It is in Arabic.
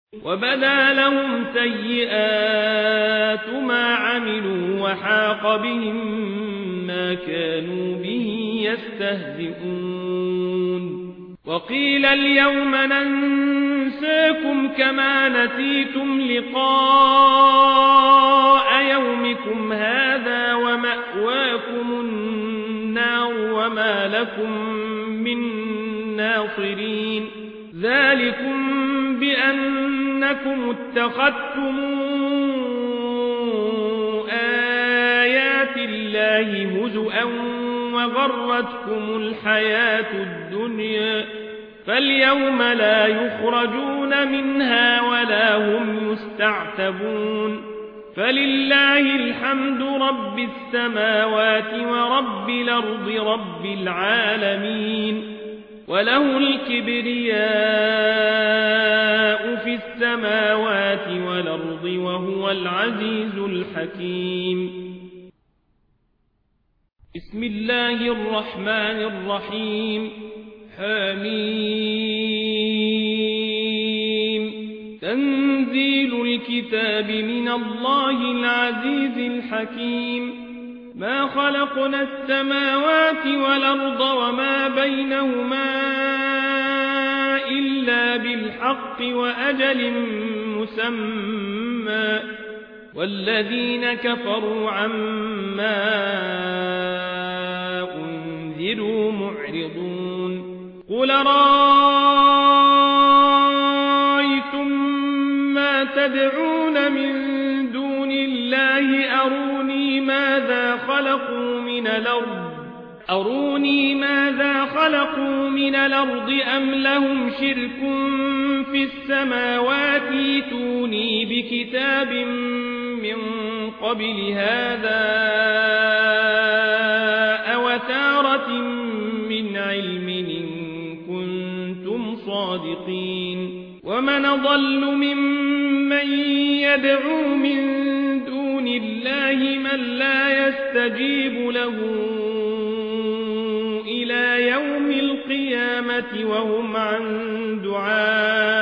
وبدا لهم سيئات ما عملوا وحاق بهم ما كانوا به يستهزئون وقيل اليوم ننساكم كما نسيتم لقاء يومكم هذا ومأواكم النار وما لكم من ناصرين ذلكم بأنكم اتخذتم آيات الله هزؤا وغرتكم الحياة الدنيا فاليوم لا يخرجون منها ولا هم يستعتبون فلله الحمد رب السماوات ورب الأرض رب العالمين وله الكبرياء في السماوات والأرض وهو العزيز الحكيم بسم الله الرحمن الرحيم حميم تنزيل الكتاب من الله العزيز الحكيم ما خلقنا السماوات والأرض وما بينهما إلا بالحق وأجل مسمى والذين كفروا عما أنذروا معرضون قل رأيتم ما تدعون من دون الله أروني ماذا خلقوا من الأرض أم لهم شرك في السماوات ائتوني بكتاب من قبل هذا أوثارة من علم إن كنتم صادقين ومن أضل ممن يدعو من دون الله من لا يستجيب له إلى يوم القيامة وهم عن دعائهم